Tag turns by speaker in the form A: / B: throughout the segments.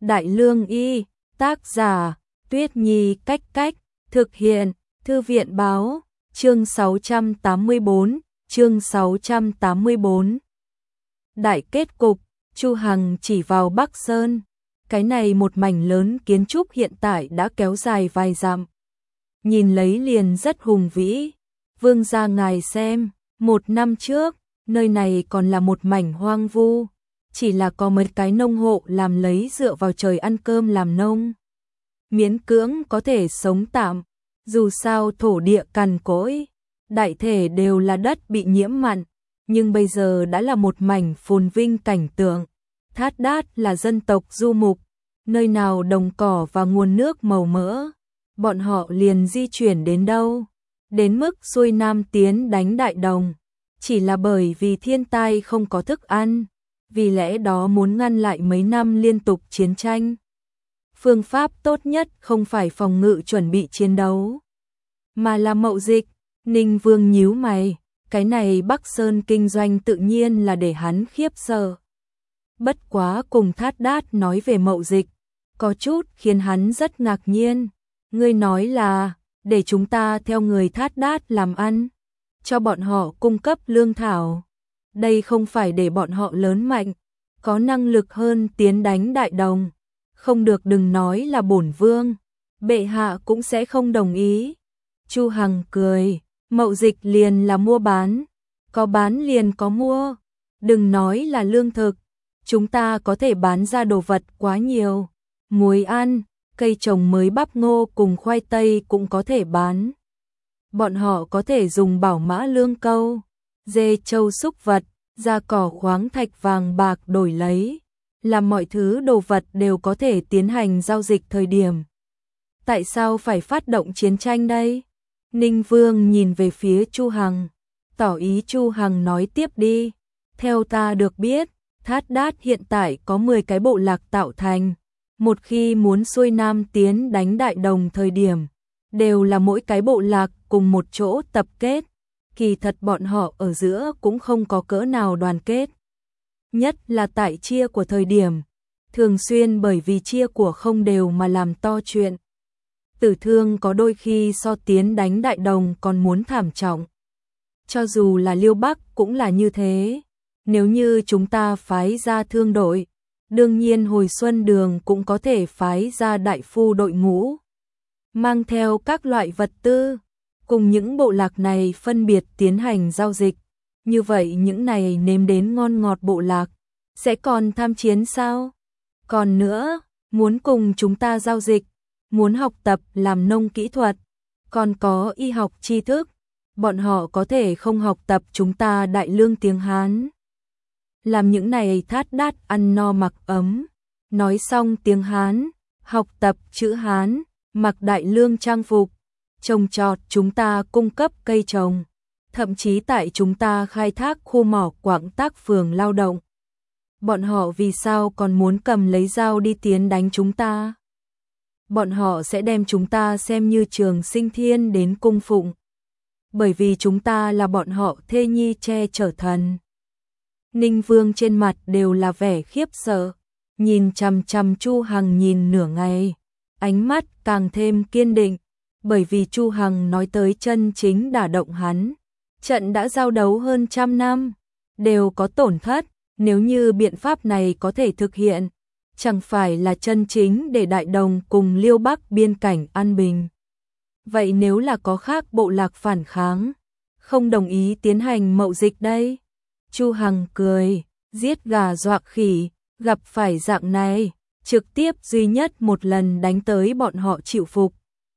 A: Đại Lương Y, tác giả, Tuyết Nhi Cách Cách, thực hiện, Thư viện Báo, chương 684, chương 684. Đại kết cục, Chu Hằng chỉ vào Bắc Sơn. Cái này một mảnh lớn kiến trúc hiện tại đã kéo dài vài dặm. Nhìn lấy liền rất hùng vĩ. Vương gia ngài xem, 1 năm trước, nơi này còn là một mảnh hoang vu. Chỉ là có mấy cái nông hộ làm lấy dựa vào trời ăn cơm làm nông. Miễn cưỡng có thể sống tạm, dù sao thổ địa cằn cỗi, đại thể đều là đất bị nhiễm mặn, nhưng bây giờ đã là một mảnh phồn vinh cảnh tượng. Thát Đát là dân tộc du mục, nơi nào đồng cỏ và nguồn nước màu mỡ, bọn họ liền di chuyển đến đâu? Đến mức xuôi nam tiến đánh Đại Đồng, chỉ là bởi vì thiên tai không có thức ăn, vì lẽ đó muốn ngăn lại mấy năm liên tục chiến tranh. Phương pháp tốt nhất không phải phòng ngự chuẩn bị chiến đấu, mà là mậu dịch. Ninh Vương nhíu mày, cái này Bắc Sơn kinh doanh tự nhiên là để hắn khiếp sợ. Bất quá cùng Thát Đát nói về mậu dịch, có chút khiến hắn rất ngạc nhiên. Ngươi nói là, để chúng ta theo người Thát Đát làm ăn, cho bọn họ cung cấp lương thảo. Đây không phải để bọn họ lớn mạnh, có năng lực hơn tiến đánh Đại Đồng. Không được, đừng nói là bổn vương, bệ hạ cũng sẽ không đồng ý. Chu Hằng cười, mậu dịch liền là mua bán, có bán liền có mua. Đừng nói là lương thực, chúng ta có thể bán ra đồ vật quá nhiều. Muối ăn, cây trồng mới bắp ngô cùng khoai tây cũng có thể bán. Bọn họ có thể dùng bảo mã lương câu, dê trâu súc vật, da cỏ khoáng thạch vàng bạc đổi lấy, làm mọi thứ đồ vật đều có thể tiến hành giao dịch thời điểm. Tại sao phải phát động chiến tranh đây? Ninh Vương nhìn về phía Chu Hằng, tỏ ý Chu Hằng nói tiếp đi. Theo ta được biết, Thát Đát hiện tại có 10 cái bộ lạc tạo thành. Một khi muốn xuôi nam tiến đánh Đại Đồng thời điểm, đều là mỗi cái bộ lạc cùng một chỗ tập kết. Kỳ thật bọn họ ở giữa cũng không có cỡ nào đoàn kết. Nhất là tại chia của thời điểm, thường xuyên bởi vì chia của không đều mà làm to chuyện. Tử thương có đôi khi so tiến đánh Đại Đồng còn muốn thảm trọng. Cho dù là Liêu Bắc cũng là như thế. Nếu như chúng ta phái ra thương đội, đương nhiên hồi xuân đường cũng có thể phái ra đại phu đội ngũ, mang theo các loại vật tư, cùng những bộ lạc này phân biệt tiến hành giao dịch. Như vậy những này nếm đến ngon ngọt bộ lạc, sẽ còn tham chiến sao? Còn nữa, muốn cùng chúng ta giao dịch, muốn học tập làm nông kỹ thuật, còn có y học tri thức, bọn họ có thể không học tập chúng ta Đại Lương tiếng Hán. Làm những này Thát Đát ăn no mặc ấm, nói xong tiếng Hán, học tập chữ Hán, mặc Đại Lương trang phục, trồng trọt chúng ta cung cấp cây trồng, thậm chí tại chúng ta khai thác khu mỏ quặng tác phường lao động. Bọn họ vì sao còn muốn cầm lấy dao đi tiến đánh chúng ta? Bọn họ sẽ đem chúng ta xem như Trường Sinh Thiên đến cung phụng, bởi vì chúng ta là bọn họ thê nhi che chở thần. Ninh Vương trên mặt đều là vẻ khiếp sợ, nhìn chằm chằm Chu Hằng nhìn nửa ngày, ánh mắt càng thêm kiên định, bởi vì Chu Hằng nói tới chân chính đả động hắn. Trận đã giao đấu hơn 100 năm, đều có tổn thất, nếu như biện pháp này có thể thực hiện, chẳng phải là chân chính để Đại Đồng cùng Liêu Bắc biên cảnh an bình. Vậy nếu là có khác bộ lạc phản kháng, không đồng ý tiến hành mậu dịch đây? Chu Hằng cười, giết gà dọa khỉ, gặp phải dạng này, trực tiếp duy nhất một lần đánh tới bọn họ chịu phục.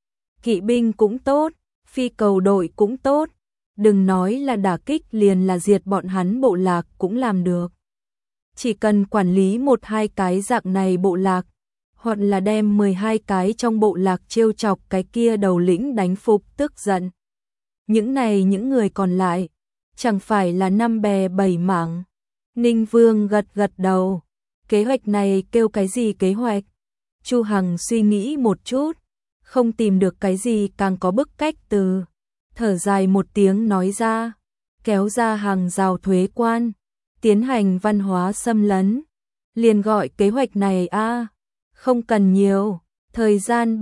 A: Kỵ binh cũng tốt, phi cầu đội cũng tốt, đừng nói là đả kích liền là diệt bọn hắn bộ lạc cũng làm được. Chỉ cần quản lý 1-2 cái dạng này bộ lạc, hoặc là đem 12 cái trong bộ lạc trêu chọc cái kia đầu lĩnh đánh phục tức giận. Những người còn lại, chẳng phải là 5 bè 7 mảng. Ninh Vương gật gật đầu, kế hoạch này kêu cái gì kế hoạch? Chu Hằng suy nghĩ một chút, không tìm được cái gì càng có bức cách từ, thở dài một tiếng nói ra, kéo ra hàng rào thuế quan, tiến hành văn hóa xâm lấn, liền gọi kế hoạch này a. Không cần nhiều, thời gian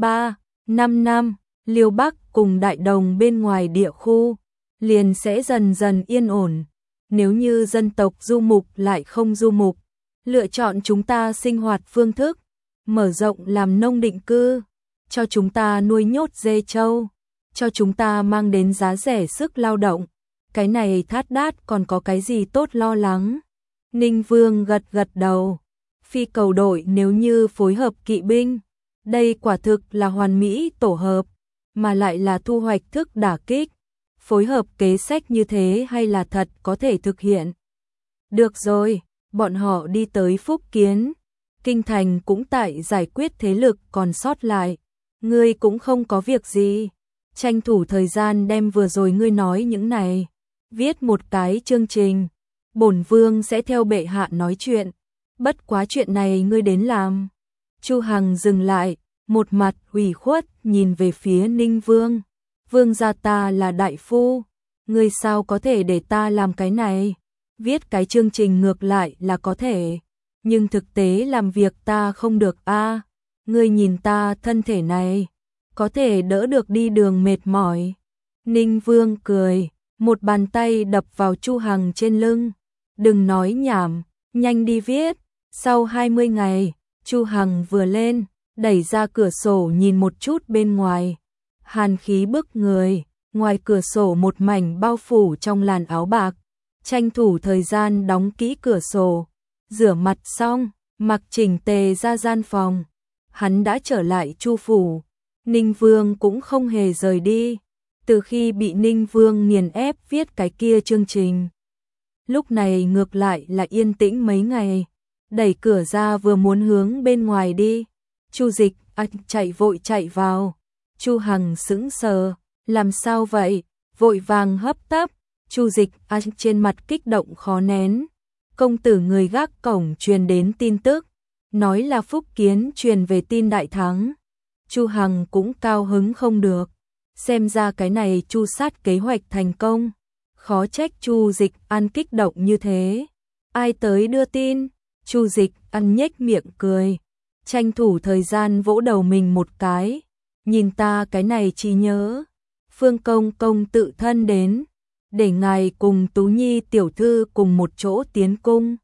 A: 3-5 năm, Liêu Bắc cùng Đại Đồng bên ngoài địa khu liền sẽ dần dần yên ổn. Nếu như dân tộc du mục lại không du mục, lựa chọn chúng ta sinh hoạt phương thức, mở rộng làm nông định cư, cho chúng ta nuôi nhốt dê trâu, cho chúng ta mang đến giá rẻ sức lao động. Cái này Thát Đát còn có cái gì tốt lo lắng? Ninh Vương gật gật đầu. Phi cầu đội nếu như phối hợp kỵ binh, đây quả thực là hoàn mỹ tổ hợp, mà lại là thu hoạch thức đả kích. Phối hợp kế sách như thế hay là thật có thể thực hiện? Được rồi, bọn họ đi tới Phúc Kiến. Kinh thành cũng tại giải quyết thế lực còn sót lại. Ngươi cũng không có việc gì. Tranh thủ thời gian đem vừa rồi ngươi nói những này. Viết một cái chương trình. Bổn vương sẽ theo bệ hạ nói chuyện. Bất quá chuyện này ngươi đến làm. Chu Hằng dừng lại, một mặt ủy khuất nhìn về phía Ninh Vương. Vương gia ta là đại phu, ngươi sao có thể để ta làm cái này? Viết cái chương trình ngược lại là có thể, nhưng thực tế làm việc ta không được a. Ngươi nhìn ta thân thể này, có thể đỡ được đi đường mệt mỏi. Ninh Vương cười, một bàn tay đập vào Chu Hằng trên lưng. Đừng nói nhảm, nhanh đi viết. Sau 20 ngày, Chu Hằng vừa lên, đẩy ra cửa sổ nhìn một chút bên ngoài. Hàn khí bức người, ngoài cửa sổ một mảnh bao phủ trong làn áo bạc. Tranh thủ thời gian đóng kỹ cửa sổ, rửa mặt xong, mặc chỉnh tề ra gian phòng. Hắn đã trở lại Chu phủ. Ninh Vương cũng không hề rời đi. Từ khi bị Ninh Vương nghiền ép viết cái kia chương trình, lúc này ngược lại là yên tĩnh mấy ngày. Đẩy cửa ra vừa muốn hướng bên ngoài đi, Chu Dịch chạy vội chạy vào. Chu Hằng sững sờ, làm sao vậy? Vội vàng hấp tấp. Chu Dịch trên mặt kích động khó nén. Công tử người gác cổng truyền đến tin tức, nói là Phúc Kiến truyền về tin đại thắng. Chu Hằng cũng cao hứng không được, xem ra cái này Chu sát kế hoạch thành công. Khó trách Chu Dịch kích động như thế. Ai tới đưa tin? Chu Dịch nhếch miệng cười, tranh thủ thời gian vỗ đầu mình một cái. Nhìn ta cái này chỉ nhớ, Phương công công tự thân đến, để ngài cùng Tú Nhi tiểu thư cùng một chỗ tiến cung.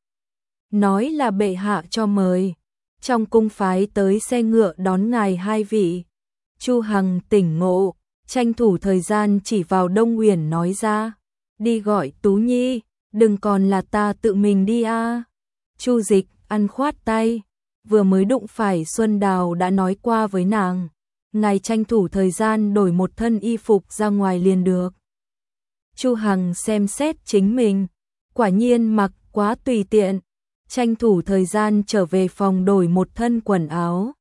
A: Nói là bệ hạ cho mời, trong cung phái tới xe ngựa đón ngài hai vị. Chu Hằng tỉnh ngộ, tranh thủ thời gian chỉ vào Đông Uyển nói ra, đi gọi Tú Nhi, đừng còn là ta tự mình đi a. Chu Dịch khoát tay, vừa mới đụng phải Xuân Đào đã nói qua với nàng, ngài tranh thủ thời gian đổi một thân y phục ra ngoài liền được. Chu Hằng xem xét chính mình, quả nhiên mặc quá tùy tiện, tranh thủ thời gian trở về phòng đổi một thân quần áo,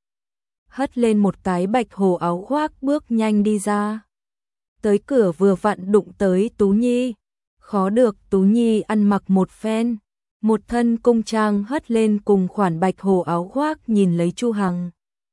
A: hất lên một cái bạch hồ áo khoác bước nhanh đi ra. Tới cửa vừa vặn đụng tới Tú Nhi, khó được Tú Nhi ăn mặc một phen, một thân cung trang hất lên cùng khoản bạch hồ áo khoác nhìn lấy Chu Hằng.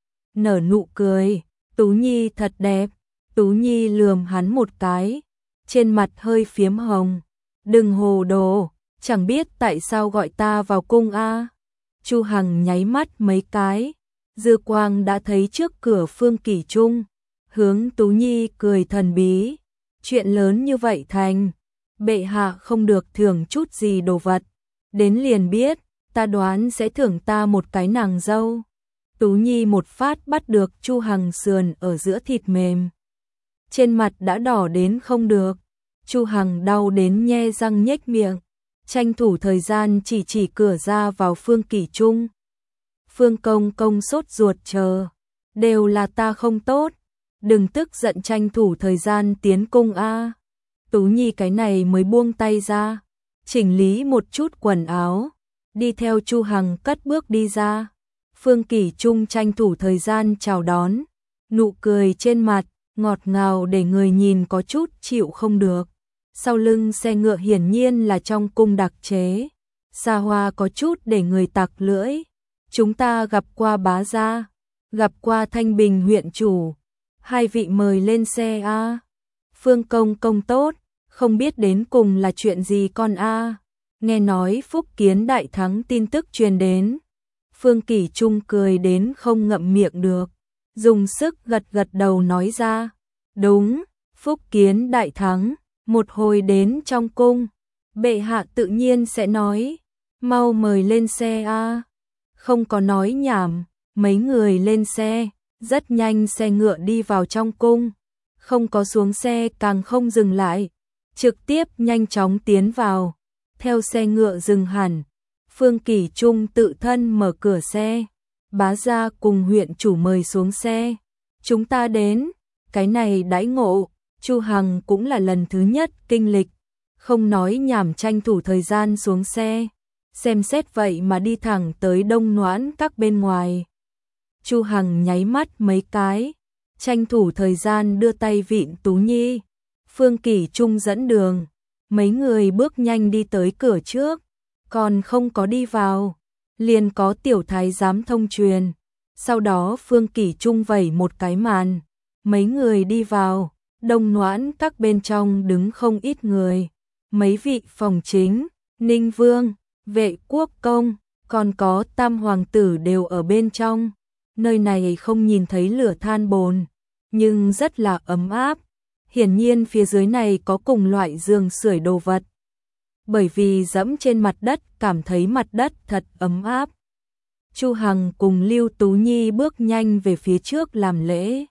A: Nở nụ cười, Tú Nhi thật đẹp. Tú Nhi lườm hắn một cái, trên mặt hơi phiếm hồng. Đừng hồ đồ, chẳng biết tại sao gọi ta vào cung a. Chu Hằng nháy mắt mấy cái, dư quang đã thấy trước cửa Phương Kỷ Trung, hướng Tú Nhi cười thần bí. Chuyện lớn như vậy thành, bệ hạ không được thưởng chút gì đồ vật, đến liền biết, ta đoán sẽ thưởng ta một cái nàng dâu. Tú Nhi một phát bắt được Chu Hằng sườn ở giữa thịt mềm, trên mặt đã đỏ đến không được. Chu Hằng đau đến nhe răng nhếch miệng, tranh thủ thời gian chỉ cửa ra vào Phương Kỷ Trung. Phương công công sốt ruột chờ, đều là ta không tốt, đừng tức giận, tranh thủ thời gian tiến cung a. Tú Nhi cái này mới buông tay ra, chỉnh lý một chút quần áo, đi theo Chu Hằng cất bước đi ra. Phương Kỷ Trung tranh thủ thời gian chào đón, nụ cười trên mặt ngọt ngào để người nhìn có chút chịu không được. Sau lưng xe ngựa hiển nhiên là trong cung đặc chế, xa hoa có chút để người tặc lưỡi. Chúng ta gặp qua bá gia, gặp qua Thanh Bình huyện chủ, hai vị mời lên xe a. Phương công công tốt, không biết đến cùng là chuyện gì con a. Nghe nói Phúc Kiến đại thắng tin tức truyền đến. Phương Kỷ Trung cười đến không ngậm miệng được, dùng sức gật gật đầu nói ra, đúng, Phúc Kiến đại thắng, một hồi đến trong cung, bệ hạ tự nhiên sẽ nói, mau mời lên xe a. Không có nói nhảm, mấy người lên xe, rất nhanh xe ngựa đi vào trong cung, không có xuống xe càng không dừng lại, trực tiếp nhanh chóng tiến vào, theo xe ngựa dừng hẳn. Phương Kỷ Trung tự thân mở cửa xe, bá gia cùng huyện chủ mời xuống xe. Chúng ta đến, cái này đãi ngộ, Chu Hằng cũng là lần thứ nhất kinh lịch, không nói nhảm tranh thủ thời gian xuống xe, xem xét vậy mà đi thẳng tới Đông Noãn các bên ngoài. Chu Hằng nháy mắt mấy cái, tranh thủ thời gian đưa tay vịn Tú Nhi. Phương Kỷ Trung dẫn đường, mấy người bước nhanh đi tới cửa trước, còn không có đi vào, liền có tiểu thái giám thông truyền. Sau đó Phương Kỷ Trung vẩy một cái màn, mấy người đi vào, Đông Noãn các bên trong đứng không ít người, mấy vị phòng chính, Ninh Vương, Vệ Quốc công, còn có Tam hoàng tử đều ở bên trong. Nơi này không nhìn thấy lửa than bồn, nhưng rất là ấm áp. Hiển nhiên phía dưới này có cùng loại giường sưởi đồ vật. Bởi vì dẫm trên mặt đất cảm thấy mặt đất thật ấm áp. Chu Hằng cùng Lưu Tú Nhi bước nhanh về phía trước làm lễ.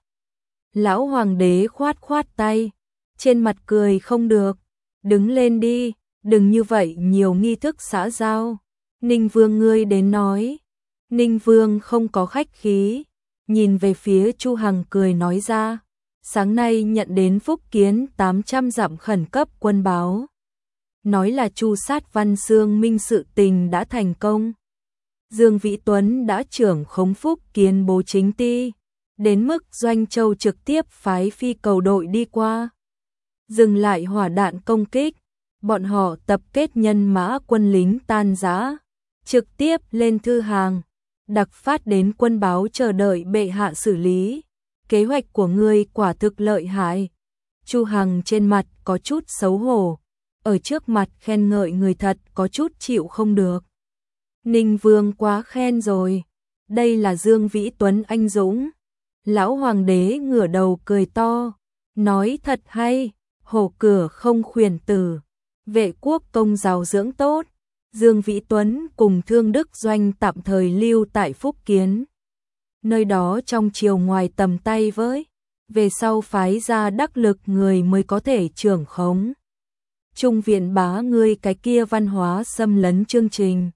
A: Lão hoàng đế khoát khoát tay, trên mặt cười không được, đứng lên đi, đừng như vậy nhiều nghi thức xã giao. Ninh Vương ngươi đến nói. Ninh Vương không có khách khí, nhìn về phía Chu Hằng cười nói ra, sáng nay nhận đến Phúc Kiến 800 dặm khẩn cấp quân báo. Nói là Chu sát Văn Xương Minh sự tình đã thành công. Dương Vĩ Tuấn đã trưởng khống Phúc Kiến bố chính ty, đến mức Doanh Châu trực tiếp phái phi cầu đội đi qua. Dừng lại hỏa đạn công kích, bọn họ tập kết nhân mã quân lính tan rã, trực tiếp lên thư hàng, đặc phát đến quân báo chờ đợi bệ hạ xử lý. Kế hoạch của ngươi quả thực lợi hại. Chu Hằng trên mặt có chút xấu hổ, ở trước mặt khen ngợi người thật có chút chịu không được. Ninh Vương quá khen rồi, đây là Dương Vĩ Tuấn anh dũng. Lão hoàng đế ngửa đầu cười to, nói thật hay, hổ cửa không khuyển tử, Vệ Quốc công giàu dưỡng tốt. Dương Vĩ Tuấn cùng Thương Đức Doanh tạm thời lưu tại Phúc Kiến. Nơi đó trong chiều ngoài tầm tay với, về sau phái ra đắc lực người mới có thể trưởng khống. Trung viện bá ngươi cái kia văn hóa xâm lấn chương trình.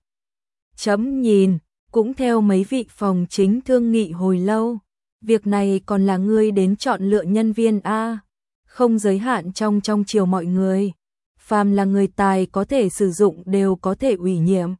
A: Chấm nhìn, cũng theo mấy vị phòng chính thương nghị hồi lâu. Việc này còn là ngươi đến chọn lựa nhân viên A, không giới hạn trong chiều mọi người. Phàm là người tài có thể sử dụng đều có thể ủy nhiệm.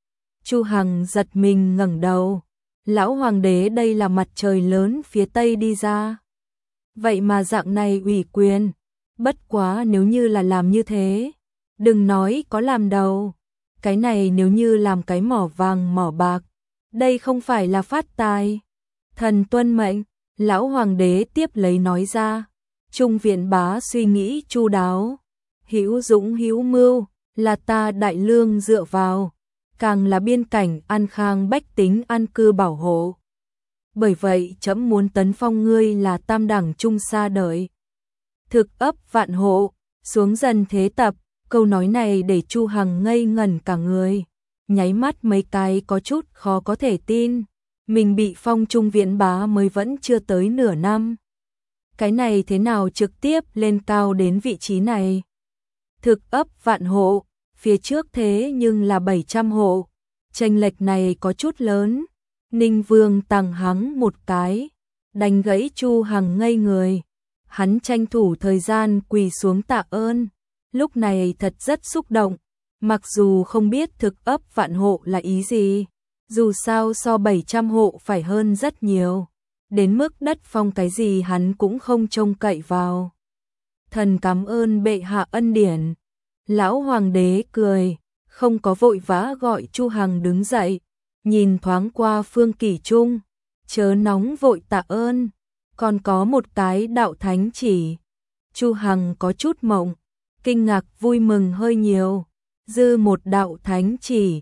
A: Chu Hằng giật mình ngẩng đầu. Lão hoàng đế đây là mặt trời lớn phía tây đi ra. Vậy mà dạng này ủy quyền. Bất quá nếu như là làm như thế, đừng nói có làm đâu. Cái này nếu như làm cái mỏ vàng mỏ bạc, đây không phải là phát tài. Thần tuân mệnh, lão hoàng đế tiếp lấy nói ra. Trung viện bá suy nghĩ chu đáo. Hữu dũng hữu mưu, là ta đại lương dựa vào, càng là biên cảnh an khang bách tính an cư bảo hộ. Bởi vậy trẫm muốn tấn phong ngươi là tam đẳng trung sa đợi. Thực ấp vạn hộ, xuống dần thế tập, câu nói này để Chu Hằng ngây ngẩn cả người, nháy mắt mấy cái có chút khó có thể tin, mình bị phong trung viện bá mới vẫn chưa tới nửa năm. Cái này thế nào trực tiếp lên cao đến vị trí này? Thực ấp vạn hộ, phía trước thế nhưng là 700 hộ, chênh lệch này có chút lớn. Ninh Vương tằng hắng một cái, đánh gãy Chu Hằng ngây người. Hắn tranh thủ thời gian quỳ xuống tạ ơn, lúc này thật rất xúc động, mặc dù không biết thực ấp vạn hộ là ý gì, dù sao so 700 hộ phải hơn rất nhiều, đến mức đất phong cái gì hắn cũng không trông cậy vào. Thần cảm ơn bệ hạ ân điển. Lão hoàng đế cười, không có vội vã gọi Chu Hằng đứng dậy, nhìn thoáng qua Phương Kỷ Trung, chớ nóng vội tạ ơn, còn có một cái đạo thánh chỉ. Chu Hằng có chút mộng, kinh ngạc vui mừng hơi nhiều, dư một đạo thánh chỉ,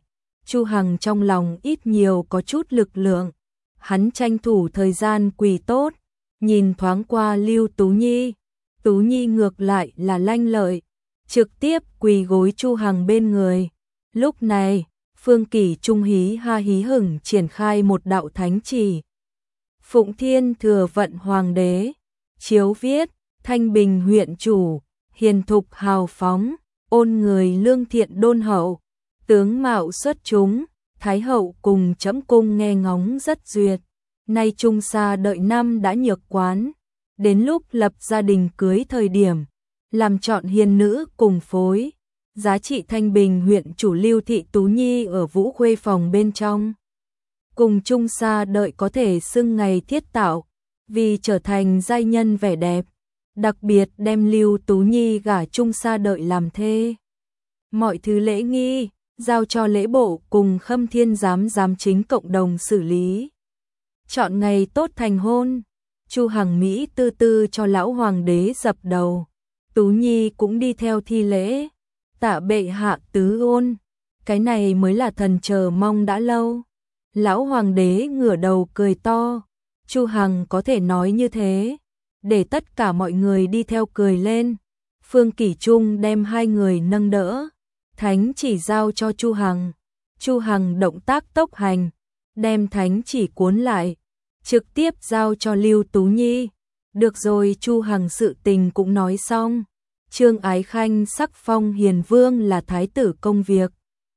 A: Chu Hằng trong lòng ít nhiều có chút lực lượng, hắn tranh thủ thời gian quỳ tốt, nhìn thoáng qua Lưu Tú Nhi. Tú Nhi ngược lại là lanh lợi, trực tiếp quỳ gối Chu Hằng bên người. Lúc này, Phương Kỷ Trung hí ha hí hửng triển khai một đạo thánh chỉ. Phụng Thiên Thừa Vận Hoàng đế, chiếu viết, Thanh Bình huyện chủ, hiền thục hào phóng, ôn người lương thiện đôn hậu, tướng mạo xuất chúng, Thái hậu cùng trẫm cung nghe ngóng rất duyệt. Nay Trung Sa đợi năm đã nhược quán, đến lúc lập gia đình cưới thời điểm, làm chọn hiền nữ cùng phối. Giá trị Thanh Bình huyện chủ Lưu Thị Tú Nhi ở Vũ Khuê phòng bên trong. Cùng Trung Sa đợi có thể xưng ngày thiết tạo, vì trở thành giai nhân vẻ đẹp, đặc biệt đem Lưu Tú Nhi gả Trung Sa đợi làm thê. Mọi thứ lễ nghi, giao cho lễ bộ cùng Khâm Thiên giám chính cộng đồng xử lý. Chọn ngày tốt thành hôn, Chu Hằng Mỹ tư tư cho lão hoàng đế dập đầu. Tú Nhi cũng đi theo thi lễ, tạ bệ hạ tứ ôn, cái này mới là thần chờ mong đã lâu. Lão hoàng đế ngửa đầu cười to, Chu Hằng có thể nói như thế, để tất cả mọi người đi theo cười lên. Phương Kỷ Trung đem hai người nâng đỡ, thánh chỉ giao cho Chu Hằng. Chu Hằng động tác tốc hành, đem thánh chỉ cuốn lại, trực tiếp giao cho Lưu Tú Nhi. Được rồi, Chu Hằng sự tình cũng nói xong. Trương Ái Khanh sắc phong hiền vương là thái tử công việc,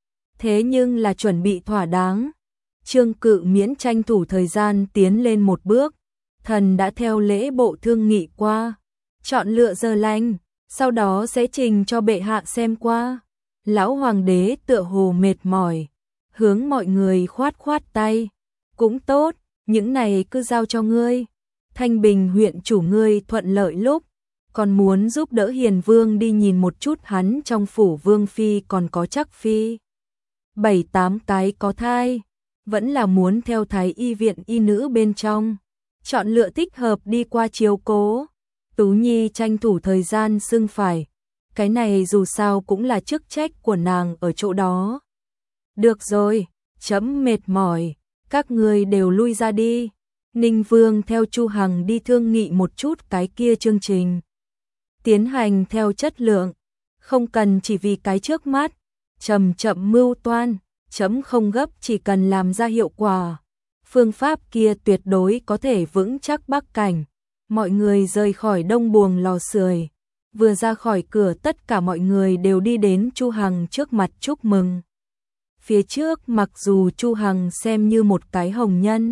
A: thế nhưng là chuẩn bị thỏa đáng. Trương Cự Miễn tranh thủ thời gian tiến lên một bước, thần đã theo lễ bộ thương nghị qua, chọn lựa giờ lành, sau đó sẽ trình cho bệ hạ xem qua. Lão hoàng đế tựa hồ mệt mỏi, hướng mọi người khoát khoát tay, cũng tốt, những này cứ giao cho ngươi. Thanh Bình huyện chủ ngươi thuận lợi lúc, còn muốn giúp đỡ hiền vương đi nhìn một chút hắn trong phủ vương phi còn có chắc phi 7-8 cái có thai, vẫn là muốn theo thái y viện y nữ bên trong, chọn lựa thích hợp đi qua chiếu cố. Tú Nhi tranh thủ thời gian xưng phải, cái này dù sao cũng là chức trách của nàng ở chỗ đó. Được rồi, chấm mệt mỏi, các người đều lui ra đi. Ninh Vương theo Chu Hằng đi thương nghị một chút cái kia chương trình, tiến hành theo chất lượng, không cần chỉ vì cái trước mắt, chậm chậm mưu toan, chấm không gấp, chỉ cần làm ra hiệu quả. Phương pháp kia tuyệt đối có thể vững chắc Bắc cảnh. Mọi người rời khỏi đông buồng lò sưởi, vừa ra khỏi cửa tất cả mọi người đều đi đến Chu Hằng trước mặt chúc mừng. Phía trước mặc dù Chu Hằng xem như một cái hồng nhân,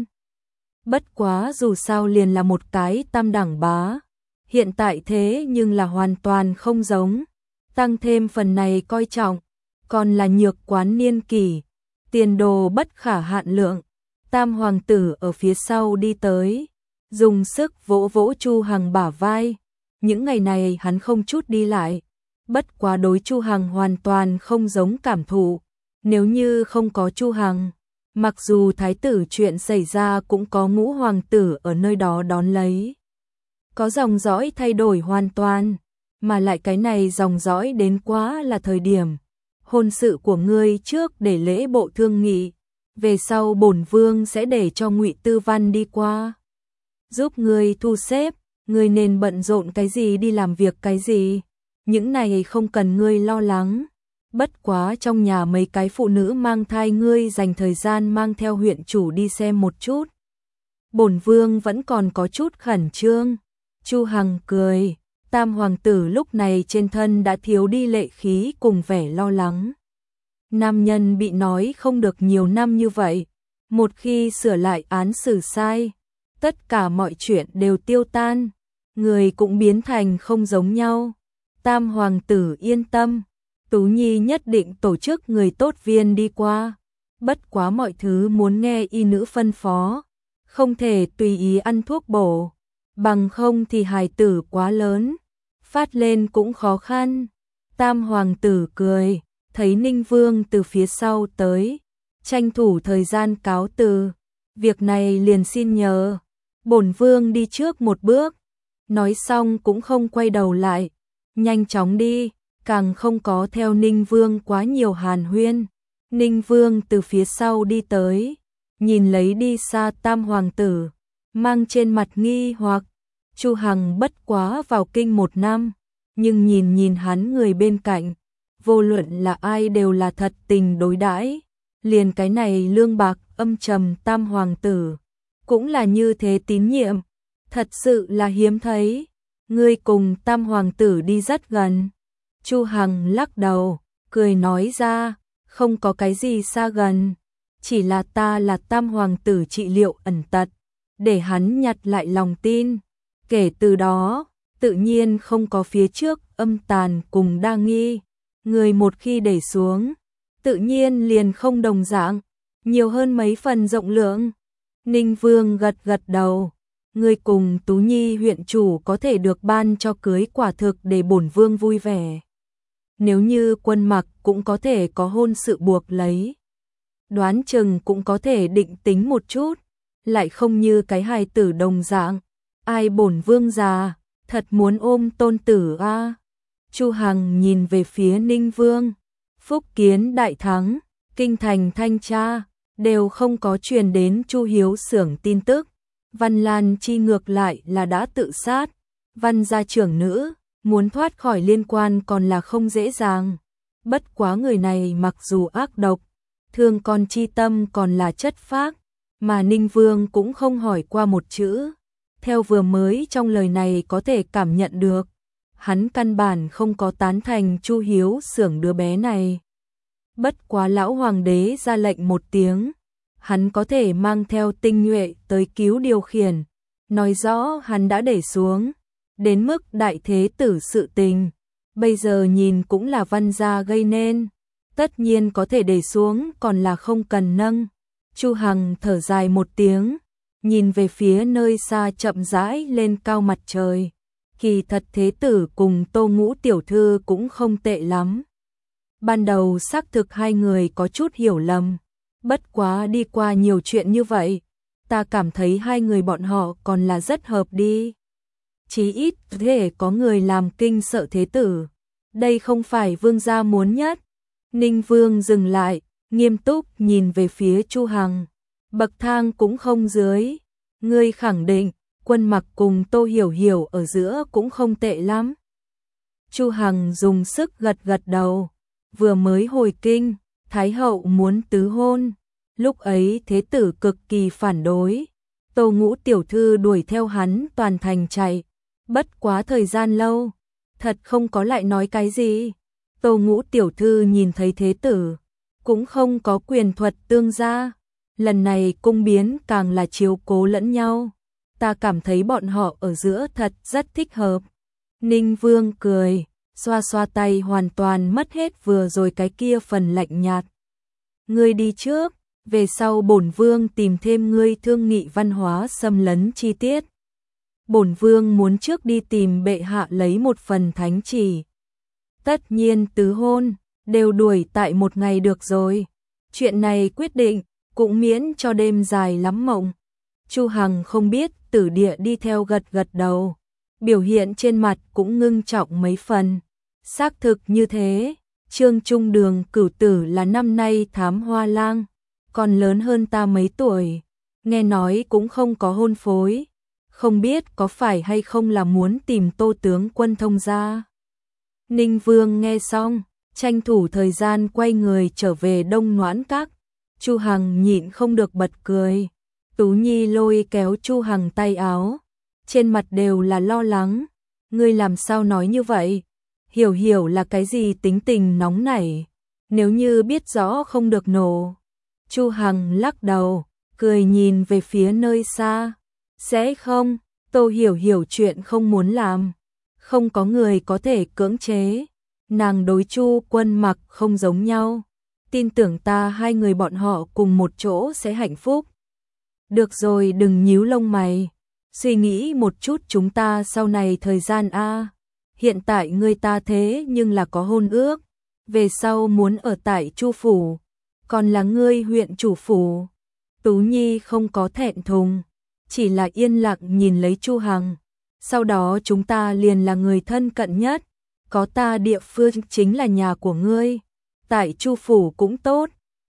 A: bất quá dù sao liền là một cái tam đẳng bá, hiện tại thế nhưng là hoàn toàn không giống, tăng thêm phần này coi trọng, còn là nhược quán niên kỷ, tiền đồ bất khả hạn lượng. Tam hoàng tử ở phía sau đi tới, dùng sức vỗ vỗ Chu Hằng bả vai. Những ngày này hắn không chút đi lại, bất quá đối Chu Hằng hoàn toàn không giống cảm thụ. Nếu như không có Chu Hằng, mặc dù thái tử chuyện xảy ra cũng có ngũ hoàng tử ở nơi đó đón lấy. Có dòng dõi thay đổi hoàn toàn, mà lại cái này dòng dõi đến quá là thời điểm. Hôn sự của ngươi trước để lễ bộ thương nghị, về sau bổn vương sẽ để cho Ngụy Tư Văn đi qua, giúp ngươi thu xếp, ngươi nên bận rộn cái gì đi làm việc cái gì, những này không cần ngươi lo lắng. Bất quá trong nhà mấy cái phụ nữ mang thai ngươi dành thời gian mang theo huyện chủ đi xem một chút. Bổn vương vẫn còn có chút khẩn trương. Chu Hằng cười, tam hoàng tử lúc này trên thân đã thiếu đi lệ khí cùng vẻ lo lắng. Nam nhân bị nói không được nhiều năm như vậy, một khi sửa lại án xử sai, tất cả mọi chuyện đều tiêu tan, người cũng biến thành không giống nhau. Tam hoàng tử yên tâm, Tú Nhi nhất định tổ chức người tốt viên đi qua, bất quá mọi thứ muốn nghe y nữ phân phó, không thể tùy ý ăn thuốc bổ, bằng không thì hài tử quá lớn, phát lên cũng khó khăn. Tam hoàng tử cười, thấy Ninh Vương từ phía sau tới, tranh thủ thời gian cáo từ, việc này liền xin nhờ, bổn vương đi trước một bước. Nói xong cũng không quay đầu lại, nhanh chóng đi, càng không có theo Ninh Vương quá nhiều hàn huyên. Ninh Vương từ phía sau đi tới, nhìn lấy đi xa Tam hoàng tử, mang trên mặt nghi hoặc. Chu Hằng bất quá vào kinh 1 năm, nhưng nhìn hắn người bên cạnh, vô luận là ai đều là thật tình đối đãi, liền cái này lương bạc âm trầm Tam hoàng tử cũng là như thế tín nhiệm, thật sự là hiếm thấy. Ngươi cùng Tam hoàng tử đi rất gần. Chu Hằng lắc đầu, cười nói ra, không có cái gì xa gần, chỉ là ta là Tam hoàng tử trị liệu ẩn tật, để hắn nhặt lại lòng tin. Kể từ đó, tự nhiên không có phía trước âm tàn cùng đa nghi, người một khi để xuống, tự nhiên liền không đồng dạng, nhiều hơn mấy phần rộng lượng. Ninh Vương gật gật đầu, người cùng Tú Nhi huyện chủ có thể được ban cho cưới quả thực để bổn vương vui vẻ. Nếu như Quân Mặc cũng có thể có hôn sự buộc lấy, đoán chừng cũng có thể định tính một chút, lại không như cái hài tử đồng dạng. Ai bổn vương già, thật muốn ôm tôn tử a. Chu Hằng nhìn về phía Ninh Vương, phúc kiến đại thắng, kinh thành thanh tra đều không có truyền đến Chu Hiếu xưởng tin tức. Văn Lan Chi ngược lại là đã tự sát, Văn gia trưởng nữ muốn thoát khỏi liên quan còn là không dễ dàng. Bất quá người này mặc dù ác độc, thương con chi tâm còn là chất phác, mà Ninh Vương cũng không hỏi qua một chữ. Theo vừa mới trong lời này có thể cảm nhận được, hắn căn bản không có tán thành Chu Hiếu xưởng đứa bé này. Bất quá lão hoàng đế ra lệnh một tiếng, hắn có thể mang theo tinh nhuệ tới cứu điều khiển, nói rõ hắn đã để xuống, đến mức đại thế tử sự tình, bây giờ nhìn cũng là Văn gia gây nên, tất nhiên có thể để xuống còn là không cần nâng. Chu Hằng thở dài một tiếng, nhìn về phía nơi xa chậm rãi lên cao mặt trời. Kỳ thật thế tử cùng Tô Ngũ tiểu thư cũng không tệ lắm. Ban đầu xác thực hai người có chút hiểu lầm, bất quá đi qua nhiều chuyện như vậy, ta cảm thấy hai người bọn họ còn là rất hợp đi. Chí ít thể có người làm kinh sợ thế tử, đây không phải vương gia muốn nhất. Ninh Vương dừng lại, nghiêm túc nhìn về phía Chu Hằng, bậc thang cũng không dưới, ngươi khẳng định Quân Mặc cùng Tô Hiểu Hiểu ở giữa cũng không tệ lắm. Chu Hằng dùng sức gật gật đầu, vừa mới hồi kinh, Thái hậu muốn tứ hôn, lúc ấy thế tử cực kỳ phản đối, Tô Ngũ tiểu thư đuổi theo hắn toàn thành chạy, bất quá thời gian lâu, thật không có lại nói cái gì. Tô Ngũ tiểu thư nhìn thấy thế tử, cũng không có quyền thuật tương gia, lần này cung biến càng là chiếu cố lẫn nhau, ta cảm thấy bọn họ ở giữa thật rất thích hợp. Ninh Vương cười, xoa xoa tay hoàn toàn mất hết vừa rồi cái kia phần lạnh nhạt. Ngươi đi trước, về sau bổn vương tìm thêm ngươi thương nghị văn hóa xâm lấn chi tiết. Bổn vương muốn trước đi tìm bệ hạ lấy một phần thánh chỉ. Tất nhiên tứ hôn, đều đuổi tại một ngày được rồi. Chuyện này quyết định, cũng miễn cho đêm dài lắm mộng. Chu Hằng không biết Tử Địa đi theo gật gật đầu, biểu hiện trên mặt cũng ngưng trọng mấy phần. Xác thực như thế, Trương Trung Đường cửu tử là năm nay thám hoa lang, còn lớn hơn ta mấy tuổi, nghe nói cũng không có hôn phối, không biết có phải hay không là muốn tìm Tô tướng quân thông gia. Ninh Vương nghe xong, tranh thủ thời gian quay người trở về Đông Noãn Các. Chu Hằng nhịn không được bật cười. Tú Nhi lôi kéo Chu Hằng tay áo, trên mặt đều là lo lắng. Ngươi làm sao nói như vậy? Hiểu Hiểu là cái gì tính tình nóng nảy? Nếu như biết rõ không được nổ. Chu Hằng lắc đầu, cười nhìn về phía nơi xa. Sẽ không, Tô Hiểu Hiểu chuyện không muốn làm, không có người có thể cưỡng chế. Nàng đối Chu Quân Mặc không giống nhau, tin tưởng ta hai người bọn họ cùng một chỗ sẽ hạnh phúc. Được rồi, đừng nhíu lông mày, suy nghĩ một chút chúng ta sau này thời gian a. Hiện tại người ta thế nhưng là có hôn ước, về sau muốn ở tại Chu phủ, còn là ngươi huyện chủ phủ. Tú Nhi không có thẹn thùng, chỉ là yên lặng nhìn lấy Chu Hằng. Sau đó chúng ta liền là người thân cận nhất, có ta địa phương chính là nhà của ngươi, tại Chu phủ cũng tốt,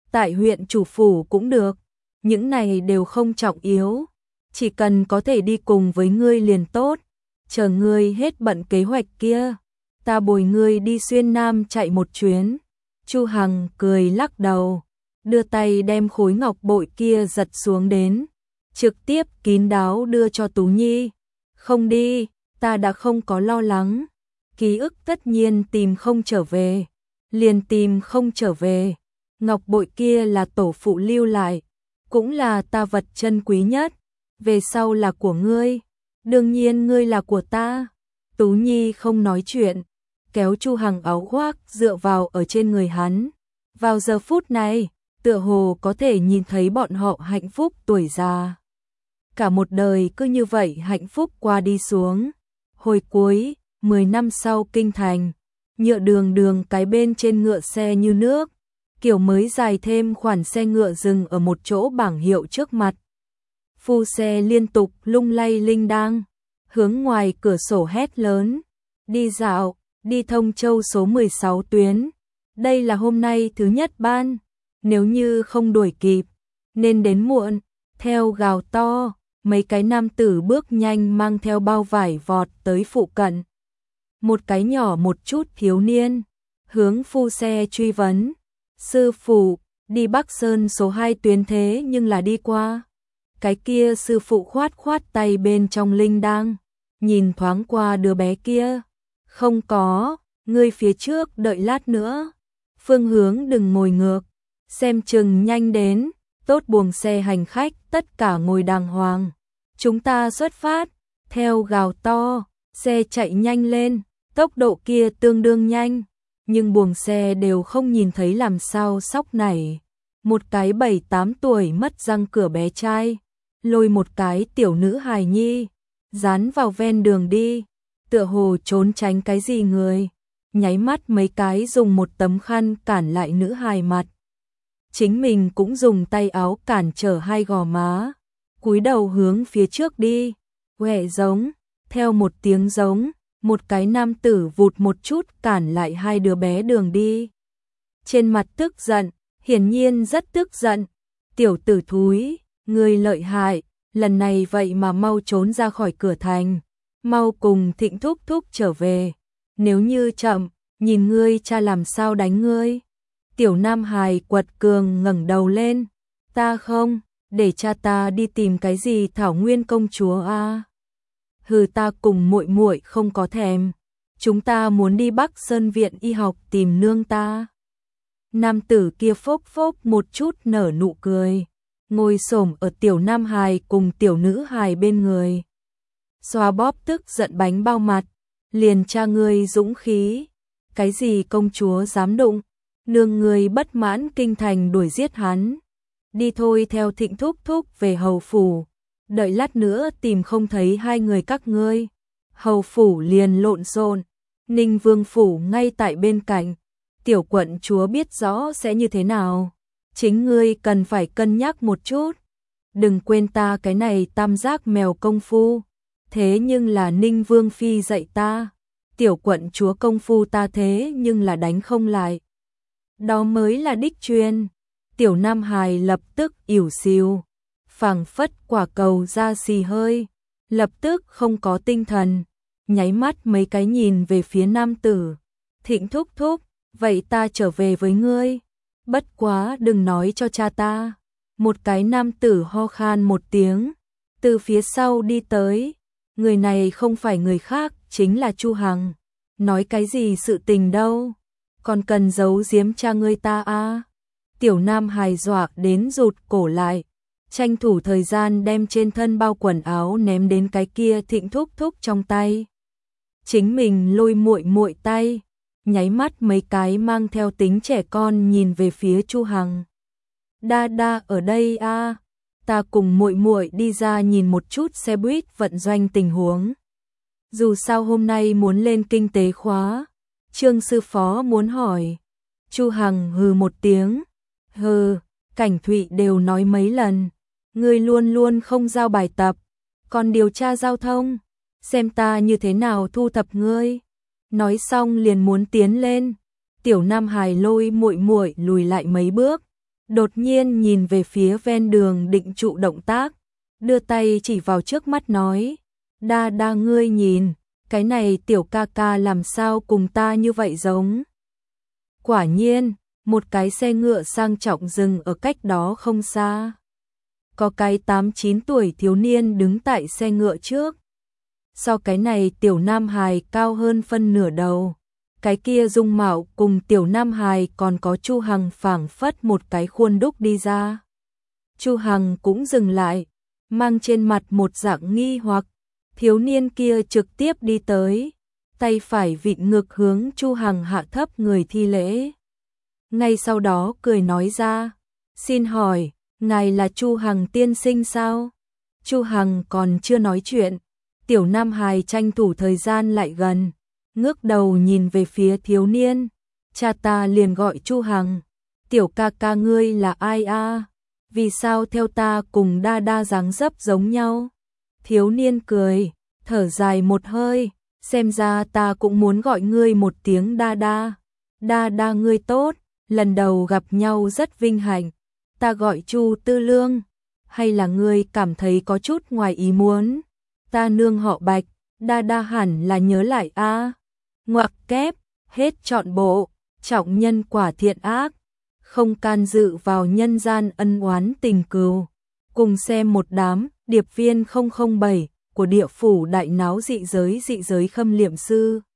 A: tại huyện chủ phủ cũng được, những này đều không trọng yếu, chỉ cần có thể đi cùng với ngươi liền tốt, chờ ngươi hết bận kế hoạch kia, ta bồi ngươi đi xuyên Nam chạy một chuyến. Chu Hằng cười lắc đầu, đưa tay đem khối ngọc bội kia giật xuống đến, trực tiếp kín đáo đưa cho Tú Nhi. Không đi, ta đã không có lo lắng, ký ức tất nhiên tìm không trở về, liền tìm không trở về. Ngọc bội kia là tổ phụ lưu lại, cũng là ta vật chân quý nhất, về sau là của ngươi, đương nhiên ngươi là của ta. Tú Nhi không nói chuyện, kéo Chu Hằng áo khoác dựa vào ở trên người hắn. Vào giờ phút này, tựa hồ có thể nhìn thấy bọn họ hạnh phúc tuổi già. Cả một đời cứ như vậy hạnh phúc qua đi xuống. Hồi cuối, 10 năm sau kinh thành, nhựa đường cái bên trên ngựa xe như nước, kiểu mới dài thêm khoản xe ngựa dừng ở một chỗ bảng hiệu trước mặt. Phu xe liên tục lung lay linh đang, hướng ngoài cửa sổ hét lớn, đi dạo, đi Thông Châu số 16 tuyến. Đây là hôm nay thứ nhất ban, nếu như không đuổi kịp, nên đến muộn. Theo gào to, mấy cái nam tử bước nhanh mang theo bao vải vọt tới phụ cận. Một cái nhỏ một chút thiếu niên, hướng phu xe truy vấn, sư phụ, đi Bắc Sơn số 2 tuyến thế nhưng là đi qua. Cái kia sư phụ khoát khoát tay bên trong linh đang, nhìn thoáng qua đứa bé kia. Không có, ngươi phía trước đợi lát nữa. Phương hướng đừng ngồi ngược, xem chừng nhanh đến, tốt buồng xe hành khách tất cả ngồi đàng hoàng. Chúng ta xuất phát, theo gào to, xe chạy nhanh lên, tốc độ kia tương đương nhanh, nhưng buồng xe đều không nhìn thấy làm sao sóc nảy. Một cái 7-8 tuổi mất răng cửa bé trai, lôi một cái tiểu nữ hài nhi, dán vào ven đường đi, tựa hồ trốn tránh cái gì người, nháy mắt mấy cái dùng một tấm khăn cản lại nữ hài mặt. Chính mình cũng dùng tay áo cản trở hai gò má, cúi đầu hướng phía trước đi, quẹ giống, theo một tiếng giống, một cái nam tử vụt một chút cản lại hai đứa bé đường đi. Trên mặt tức giận, hiển nhiên rất tức giận, tiểu tử thúi, ngươi lợi hại, lần này vậy mà mau trốn ra khỏi cửa thành, mau cùng Thịnh thúc thúc trở về, nếu như chậm, nhìn ngươi cha làm sao đánh ngươi. Tiểu Nam Hài quật cường ngẩng đầu lên, ta không, để cha ta đi tìm cái gì Thảo Nguyên công chúa a. Hừ, ta cùng muội muội không có thèm, chúng ta muốn đi Bắc Sơn viện y học tìm nương ta. Nam tử kia phốc phốc một chút nở nụ cười, ngồi xổm ở tiểu Nam Hài cùng tiểu nữ hài bên người, xoa bóp tức giận bánh bao mặt, liền cha ngươi dũng khí, cái gì công chúa dám đụng, nương ngươi bất mãn kinh thành đuổi giết hắn. Đi thôi, theo Thịnh thúc thúc về hầu phủ, đợi lát nữa tìm không thấy hai người các ngươi. Hầu phủ liền lộn xộn, Ninh Vương phủ ngay tại bên cạnh, tiểu quận chúa biết rõ sẽ như thế nào, chính ngươi cần phải cân nhắc một chút. Đừng quên ta cái này tam giác mèo công phu, thế nhưng là Ninh Vương phi dạy ta, tiểu quận chúa công phu ta thế nhưng là đánh không lại. Đó mới là đích truyền. Tiểu Nam Hài lập tức ỉu xìu, phảng phất quả cầu ra xì hơi, lập tức không có tinh thần, nháy mắt mấy cái nhìn về phía nam tử. Thịnh thúc thúc, vậy ta trở về với ngươi, bất quá đừng nói cho cha ta. Một cái nam tử ho khan một tiếng, từ phía sau đi tới, người này không phải người khác, chính là Chu Hằng. Nói cái gì sự tình đâu, còn cần giấu giếm cha ngươi ta a? Tiểu Nam Hài dọa đến rụt cổ lại, tranh thủ thời gian đem trên thân bao quần áo ném đến cái kia Thịnh thúc thúc trong tay. Chính mình lôi muội muội tay, nháy mắt mấy cái mang theo tính trẻ con nhìn về phía Chu Hằng. Đa đa ở đây a, ta cùng muội muội đi ra nhìn một chút xe buýt vận doanh tình huống. Dù sao hôm nay muốn lên kinh tế khóa, Trương sư phó muốn hỏi. Chu Hằng hừ một tiếng, hừ, Cảnh Thụy đều nói mấy lần, ngươi luôn luôn không giao bài tập, còn điều tra giao thông, xem ta như thế nào thu thập ngươi. Nói xong liền muốn tiến lên, tiểu Nam Hài lôi muội muội lùi lại mấy bước, đột nhiên nhìn về phía ven đường định trụ động tác, đưa tay chỉ vào trước mắt nói, đa đa ngươi nhìn, cái này tiểu ca ca làm sao cùng ta như vậy giống. Quả nhiên, một cái xe ngựa sang trọng dừng ở cách đó không xa. Có cái 8-9 tuổi thiếu niên đứng tại xe ngựa trước. So cái này tiểu nam hài cao hơn phân nửa đầu. Cái kia dung mạo cùng tiểu nam hài còn có Chu Hằng phảng phất một cái khuôn đúc đi ra. Chu Hằng cũng dừng lại, mang trên mặt một dạng nghi hoặc. Thiếu niên kia trực tiếp đi tới, tay phải vịn ngực hướng Chu Hằng hạ thấp người thi lễ. Ngay sau đó cười nói ra, xin hỏi, ngài là Chu Hằng tiên sinh sao? Chu Hằng còn chưa nói chuyện, tiểu nam hài tranh thủ thời gian lại gần, ngước đầu nhìn về phía thiếu niên, cha ta liền gọi Chu Hằng, tiểu ca ca ngươi là ai a? Vì sao theo ta cùng đa đa dáng dấp giống nhau? Thiếu niên cười, thở dài một hơi, xem ra ta cũng muốn gọi ngươi một tiếng đa đa. Đa đa ngươi tốt, lần đầu gặp nhau rất vinh hạnh, ta gọi Chu Tư Lương, hay là ngươi cảm thấy có chút ngoài ý muốn? Ta nương họ Bạch, đa đa hẳn là nhớ lại a. Ngoặc kép, hết trọn bộ, trọng nhân quả thiện ác, không can dự vào nhân gian ân oán tình cừu. Cùng xem một đám điệp viên 007 của địa phủ đại náo dị giới khâm liệm sư.